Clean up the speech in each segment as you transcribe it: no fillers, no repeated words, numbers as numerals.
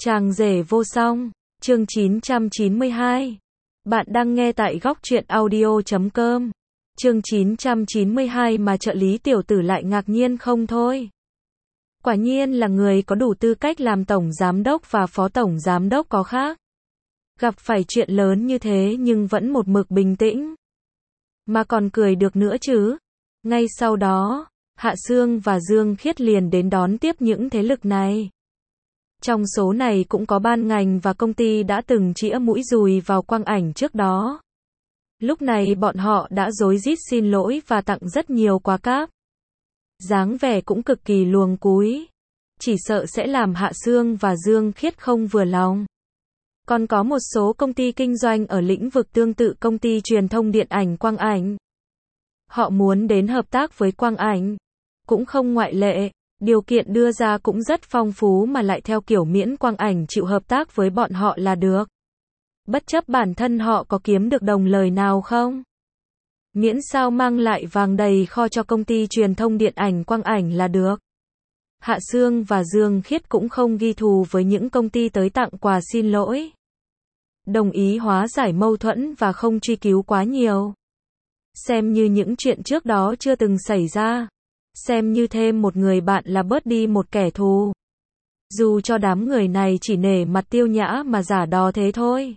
Chàng rể vô song, chương 992. Bạn đang nghe tại góc truyện audio.com. Chương 992 mà trợ lý tiểu tử lại ngạc nhiên không thôi. Quả nhiên là người có đủ tư cách làm tổng giám đốc và phó tổng giám đốc có khác. Gặp phải chuyện lớn như thế nhưng vẫn một mực bình tĩnh. Mà còn cười được nữa chứ. Ngay sau đó, Hạ Sương và Dương Khiết liền đến đón tiếp những thế lực này. Trong số này cũng có ban ngành và công ty đã từng chĩa mũi dùi vào Quang Ảnh trước đó. Lúc này bọn họ đã rối rít xin lỗi và tặng rất nhiều quà cáp. Dáng vẻ cũng cực kỳ luồng cúi. Chỉ sợ sẽ làm Hạ Sương và Dương Khiết không vừa lòng. Còn có một số công ty kinh doanh ở lĩnh vực tương tự công ty truyền thông điện ảnh Quang Ảnh. Họ muốn đến hợp tác với Quang Ảnh. Cũng không ngoại lệ. Điều kiện đưa ra cũng rất phong phú mà lại theo kiểu miễn Quang Ảnh chịu hợp tác với bọn họ là được. Bất chấp bản thân họ có kiếm được đồng lời nào không. Miễn sao mang lại vàng đầy kho cho công ty truyền thông điện ảnh Quang Ảnh là được. Hạ Sương và Dương Khiết cũng không ghi thù với những công ty tới tặng quà xin lỗi. Đồng ý hóa giải mâu thuẫn và không truy cứu quá nhiều. Xem như những chuyện trước đó chưa từng xảy ra. Xem như thêm một người bạn là bớt đi một kẻ thù. Dù cho đám người này chỉ nể mặt Tiêu Nhã mà giả đò thế thôi.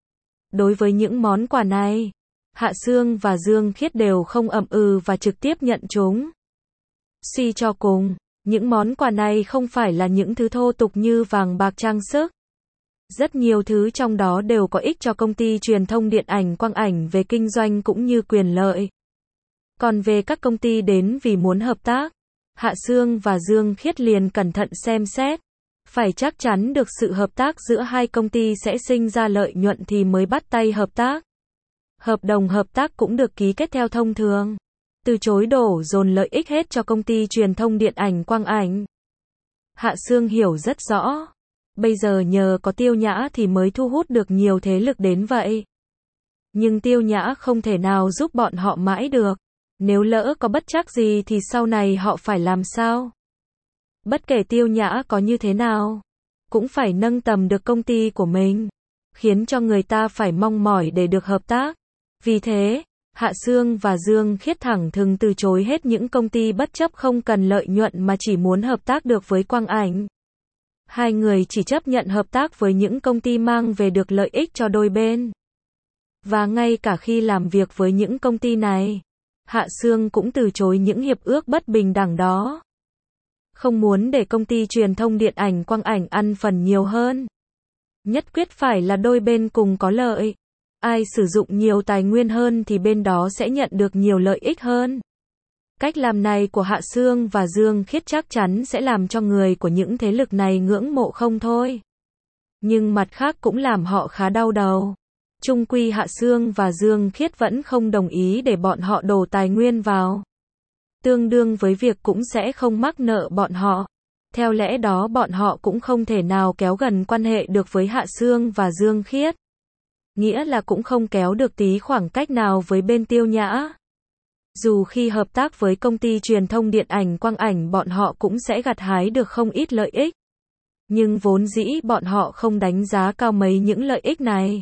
Đối với những món quà này, Hạ Sương và Dương Khiết đều không ậm ừ và trực tiếp nhận chúng. Suy cho cùng, những món quà này không phải là những thứ thô tục như vàng bạc trang sức. Rất nhiều thứ trong đó đều có ích cho công ty truyền thông điện ảnh Quang Ảnh về kinh doanh cũng như quyền lợi. Còn về các công ty đến vì muốn hợp tác, Hạ Sương và Dương Khiết liền cẩn thận xem xét. Phải chắc chắn được sự hợp tác giữa hai công ty sẽ sinh ra lợi nhuận thì mới bắt tay hợp tác. Hợp đồng hợp tác cũng được ký kết theo thông thường. Từ chối đổ dồn lợi ích hết cho công ty truyền thông điện ảnh Quang Ảnh. Hạ Sương hiểu rất rõ. Bây giờ nhờ có Tiêu Nhã thì mới thu hút được nhiều thế lực đến vậy. Nhưng Tiêu Nhã không thể nào giúp bọn họ mãi được. Nếu lỡ có bất trắc gì thì sau này họ phải làm sao? Bất kể Tiêu Nhã có như thế nào, cũng phải nâng tầm được công ty của mình, khiến cho người ta phải mong mỏi để được hợp tác. Vì thế, Hạ Sương và Dương Khiết thẳng thừng từ chối hết những công ty bất chấp không cần lợi nhuận mà chỉ muốn hợp tác được với Quang Ảnh. Hai người chỉ chấp nhận hợp tác với những công ty mang về được lợi ích cho đôi bên. Và ngay cả khi làm việc với những công ty này, Hạ Sương cũng từ chối những hiệp ước bất bình đẳng đó. Không muốn để công ty truyền thông điện ảnh Quang Ảnh ăn phần nhiều hơn. Nhất quyết phải là đôi bên cùng có lợi. Ai sử dụng nhiều tài nguyên hơn thì bên đó sẽ nhận được nhiều lợi ích hơn. Cách làm này của Hạ Sương và Dương Khiết chắc chắn sẽ làm cho người của những thế lực này ngưỡng mộ không thôi. Nhưng mặt khác cũng làm họ khá đau đầu. Chung quy Hạ Sương và Dương Khiết vẫn không đồng ý để bọn họ đổ tài nguyên vào. Tương đương với việc cũng sẽ không mắc nợ bọn họ. Theo lẽ đó bọn họ cũng không thể nào kéo gần quan hệ được với Hạ Sương và Dương Khiết. Nghĩa là cũng không kéo được tí khoảng cách nào với bên Tiêu Nhã. Dù khi hợp tác với công ty truyền thông điện ảnh Quang Ảnh bọn họ cũng sẽ gặt hái được không ít lợi ích. Nhưng vốn dĩ bọn họ không đánh giá cao mấy những lợi ích này.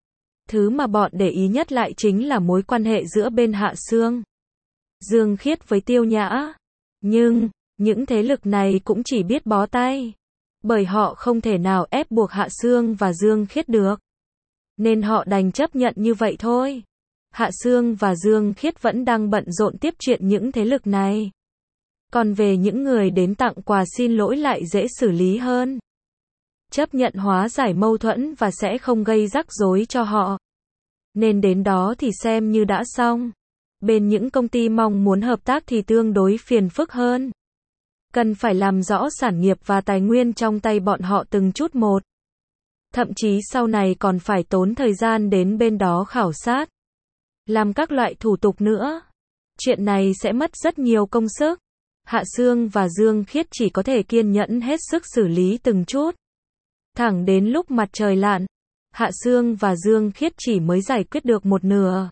Thứ mà bọn để ý nhất lại chính là mối quan hệ giữa bên Hạ Sương, Dương Khiết với Tiêu Nhã. Nhưng, những thế lực này cũng chỉ biết bó tay. Bởi họ không thể nào ép buộc Hạ Sương và Dương Khiết được. Nên họ đành chấp nhận như vậy thôi. Hạ Sương và Dương Khiết vẫn đang bận rộn tiếp chuyện những thế lực này. Còn về những người đến tặng quà xin lỗi lại dễ xử lý hơn. Chấp nhận hóa giải mâu thuẫn và sẽ không gây rắc rối cho họ. Nên đến đó thì xem như đã xong. Bên những công ty mong muốn hợp tác thì tương đối phiền phức hơn. Cần phải làm rõ sản nghiệp và tài nguyên trong tay bọn họ từng chút một. Thậm chí sau này còn phải tốn thời gian đến bên đó khảo sát. Làm các loại thủ tục nữa. Chuyện này sẽ mất rất nhiều công sức. Hạ Sương và Dương Khiết chỉ có thể kiên nhẫn hết sức xử lý từng chút. Thẳng đến lúc mặt trời lặn, Hạ Sương và Dương Khiết chỉ mới giải quyết được một nửa.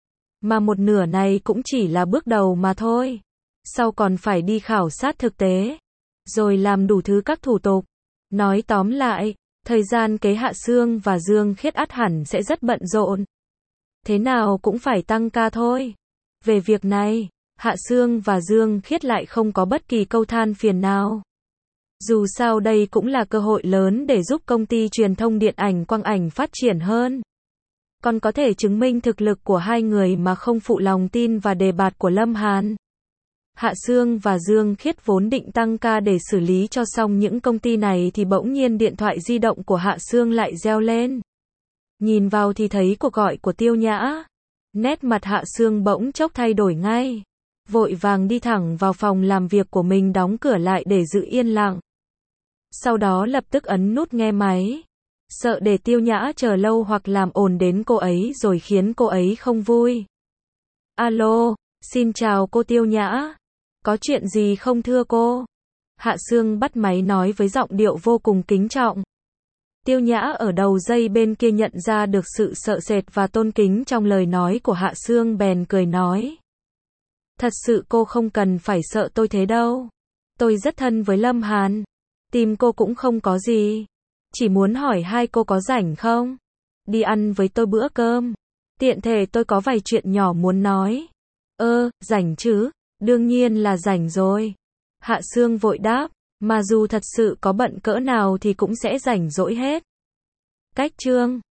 Mà một nửa này cũng chỉ là bước đầu mà thôi. Sau còn phải đi khảo sát thực tế. Rồi làm đủ thứ các thủ tục. Nói tóm lại, Thời gian kế Hạ Sương và Dương Khiết ắt hẳn sẽ rất bận rộn. Thế nào cũng phải tăng ca thôi. Về việc này, Hạ Sương và Dương Khiết lại không có bất kỳ câu than phiền nào. Dù sao đây cũng là cơ hội lớn để giúp công ty truyền thông điện ảnh quang ảnh phát triển hơn. Còn có thể chứng minh thực lực của hai người mà không phụ lòng tin và đề bạt của Lâm Hàn. Hạ Sương và Dương Khiết vốn định tăng ca để xử lý cho xong những công ty này thì bỗng nhiên điện thoại di động của Hạ Sương lại reo lên. Nhìn vào thì thấy cuộc gọi của Tiêu Nhã. Nét mặt Hạ Sương bỗng chốc thay đổi ngay. Vội vàng đi thẳng vào phòng làm việc của mình đóng cửa lại để giữ yên lặng. Sau đó lập tức ấn nút nghe máy. Sợ để Tiêu Nhã chờ lâu hoặc làm ồn đến cô ấy rồi khiến cô ấy không vui. Alo, xin chào cô Tiêu Nhã. Có chuyện gì không thưa cô? Hạ Sương bắt máy nói với giọng điệu vô cùng kính trọng. Tiêu Nhã ở đầu dây bên kia nhận ra được sự sợ sệt và tôn kính trong lời nói của Hạ Sương bèn cười nói. Thật sự cô không cần phải sợ tôi thế đâu. Tôi rất thân với Lâm Hàn. Tìm cô cũng không có gì. Chỉ muốn hỏi hai cô có rảnh không? Đi ăn với tôi bữa cơm. Tiện thể tôi có vài chuyện nhỏ muốn nói. Rảnh chứ? Đương nhiên là rảnh rồi. Hạ Sương vội đáp. Mà dù thật sự có bận cỡ nào thì cũng sẽ rảnh rỗi hết. Cách chương